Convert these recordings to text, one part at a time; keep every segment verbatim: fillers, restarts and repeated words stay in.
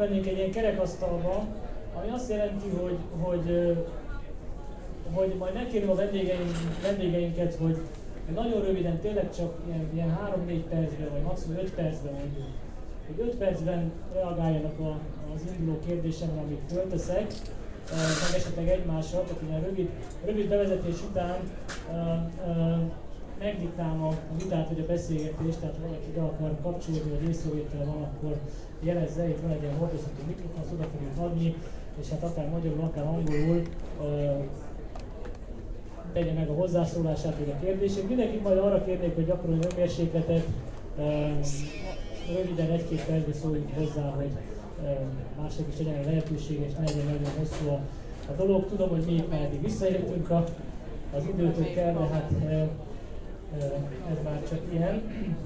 átmennénk egy ilyen kerekasztalba, ami azt jelenti, hogy, hogy, hogy majd megkérném a vendégeink, vendégeinket, hogy nagyon röviden, tényleg csak ilyen, ilyen három-négy percben, vagy maximum öt percben mondjuk, hogy öt percben reagáljanak a, az induló kérdésemre, amit fölteszek, meg esetleg egymással, tehát ilyen rövid, rövid bevezetés után uh, uh, megdiktálom a vitát vagy a beszélgetést, tehát ha valaki be akar kapcsolódni, vagy észrevétel van, akkor jelezze, itt van egy ilyen hordozható mikrofon, azt oda fogjuk adni, és hát akár magyarul, akár angolul uh, tegye meg a hozzászólását vagy a kérdését. Mindenkit majd arra kérnék, hogy gyakoroljon önmérsékletet, uh, röviden egy-két percben szóljunk hozzá, hogy mások is legyen a lehetőség, és ne legyen nagyon hosszú a, a dolog. Tudom, hogy mi itt már eddig visszaértünk a, az időtökkel, de hát e, e, ez már csak ilyen.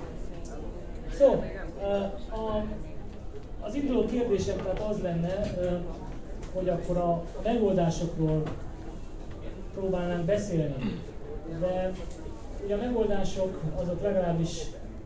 Szó, so, a, az induló kérdésem tehát az lenne, hogy akkor a megoldásokról próbálnánk beszélni. De ugye a megoldások azok legalábbis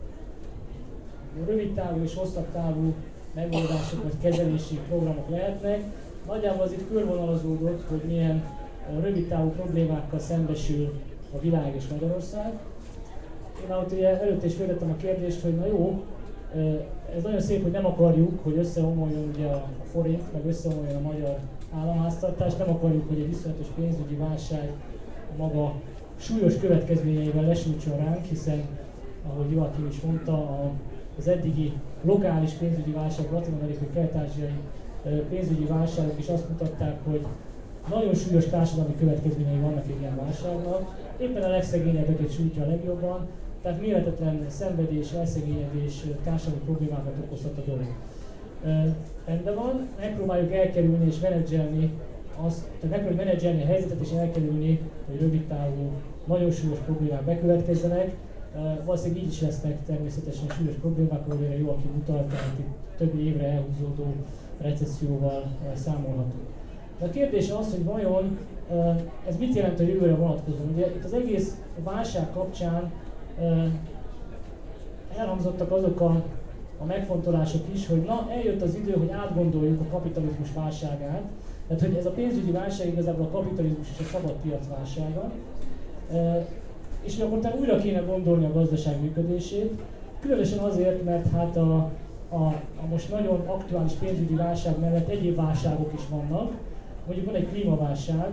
rövid távú és hosszabb távú megoldások vagy kezelési programok lehetnek. Nagyjából az itt körvonalazódott, hogy milyen rövid távú problémákkal szembesül a világ és Magyarország. Én ahogy ugye előtt is föltettem a kérdést, hogy na jó, ez nagyon szép, hogy nem akarjuk, hogy összeomoljon ugye a forint, meg összeomoljon a magyar államháztartás, nem akarjuk, hogy egy iszonyatos pénzügyi válság a maga súlyos következményeivel lesújtson ránk, hiszen ahogy Joachim is mondta, a az eddigi lokális pénzügyi válság, latin-amerikai, kelet-ázsiai pénzügyi válságok is azt mutatták, hogy nagyon súlyos társadalmi következményei vannak egy ilyen válságnak. Éppen a legszegényebbeket sújtja a legjobban, tehát méretetlen szenvedés, elszegényedés, társadalmi problémákat okozhat a dolog. Rendben van, megpróbáljuk elkerülni és menedzselni azt, tehát megpróbáljuk menedzselni a helyzetet és elkerülni, hogy rövid távú, nagyon súlyos problémák bekövetkezzenek. Uh, valószínűleg így is lesznek természetesen súlyos problémák, ahogy erre Joachim utalt, tehát itt több évre elhúzódó recesszióval uh, számolhatunk. De a kérdés az, hogy vajon uh, ez mit jelent a jövőre vonatkozóan. Ugye itt az egész válság kapcsán uh, elhangzottak azok a, a megfontolások is, hogy na, eljött az idő, hogy átgondoljuk a kapitalizmus válságát, tehát hogy ez a pénzügyi válság igazából a kapitalizmus és a szabad piac válsága. Uh, és akkor utána újra kéne gondolni a gazdaság működését, különösen azért, mert hát a, a, a most nagyon aktuális pénzügyi válság mellett egyéb válságok is vannak. Mondjuk van egy klímaválság,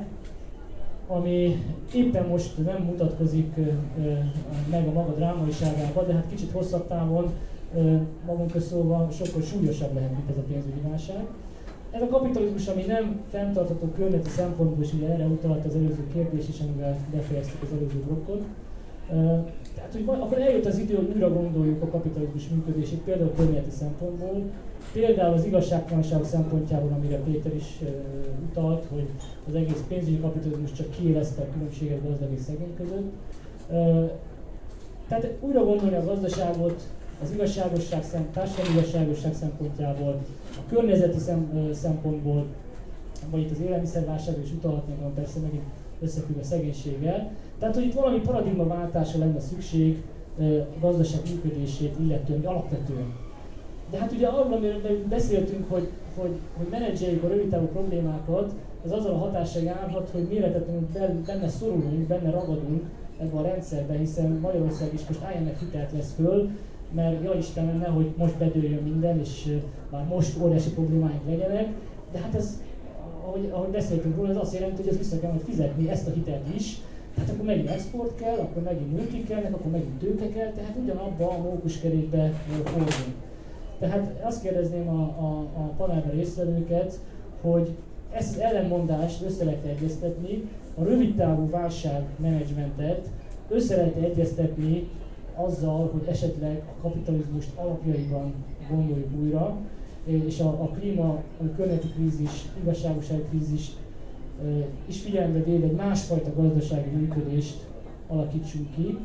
ami éppen most nem mutatkozik ö, ö, meg a maga drámaiságában, de hát kicsit hosszabb távon ö, magunk közszólva sokkal súlyosabb lehet, mint ez a pénzügyi válság. Ez a kapitalizmus, ami nem fenntartható környezeti szempontból, és ugye erre utalt az előző kérdés is, amivel befejeztük az előző blokkot. Uh, tehát, hogy van, akkor eljött az idő, hogy újra gondoljuk a kapitalizmus működését, például környezeti szempontból, például az igazságtalanság szempontjából, amire Péter is uh, utalt, hogy az egész pénzügyi kapitalizmus csak kiélezte a különbséget gazdag és szegény között. Uh, tehát újra gondolni a gazdaságot, az igazságosság, társadalmi igazságosság szempontjából, a környezeti szem, szempontból, vagy itt az élelmiszerválságra is utalhatnék, van persze megint összefügg a szegénységgel. Tehát, hogy itt valami paradigmaváltásra lenne szükség a gazdaság működését illetően, alapvetően. De hát ugye arról, amiről beszéltünk, hogy, hogy, hogy menedzseljük a rövidtávú problémákat, ez azzal a hatással járhat, hogy méretetlenül benne szorulunk, benne ragadunk ebbe a rendszerbe, hiszen Magyarország is most I M F hitelt vesz föl, mert ja Istenem, nehogy most bedőljön minden, és már most óriási problémáink legyenek, de hát ez, ahogy, ahogy beszéltünk róla, ez azt jelenti, hogy ez vissza kell majd fizetni ezt a hitelt is, tehát akkor megint export kell, akkor megint multik kellnek, akkor megint tőke kell, tehát ugyanabba a mókuskerékbe fordulunk. Tehát azt kérdezném a, a, a panelben résztvevőket, hogy ezt az ellenmondást össze lehet egyeztetni, a rövidtávú válságmenedzsmentet össze lehet egyeztetni azzal, hogy esetleg a kapitalizmust alapjaiban gondoljuk újra, és a, a klíma, a környezeti krízis, igazságossági krízis is figyelembe véve egy másfajta gazdasági működést alakítsunk ki.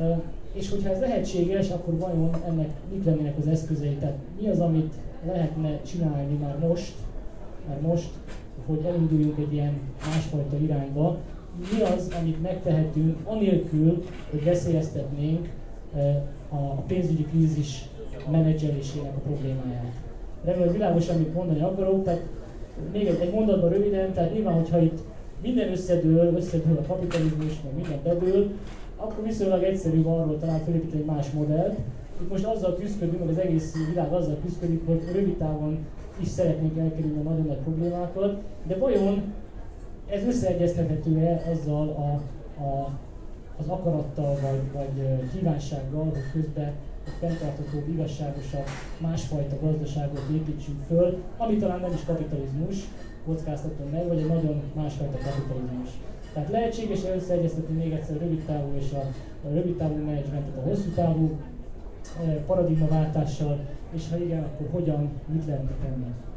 És hogyha ez lehetséges, akkor vajon ennek mik lennének az eszközei? Tehát mi az, amit lehetne csinálni már most, már most, hogy elinduljunk egy ilyen másfajta irányba? Mi az, amit megtehetünk anélkül, hogy veszélyeztetnénk a pénzügyi krízis menedzselésének a problémáját? remélem, hogy világos, amit mondani akarok. Tehát még egy, egy mondatban röviden, tehát nyilván, hogyha itt minden összedől, összedől a kapitalizmus, meg minden bedől, akkor viszonylag egyszerűbb arról talán felépíteni egy más modellt. Itt most azzal küzdködünk, vagy az egész világ azzal küzdködik, hogy rövid távon is szeretnénk elkerülni a nagyon nagy problémákat, de vajon ez összeegyeztethető-e azzal a, a, az akarattal, vagy, vagy kívánsággal, hogy közben egy fenntarthatóbb, igazságosabb, másfajta gazdaságot építsünk föl, ami talán nem is kapitalizmus, kockáztatom meg, vagy egy nagyon másfajta kapitalizmus. Tehát lehetséges összeegyeztetni még egyszer a rövid távú és a, a rövid távú menedzsmentet a hosszú távú paradigmaváltással, és ha igen, akkor hogyan, mit lehetne tenni.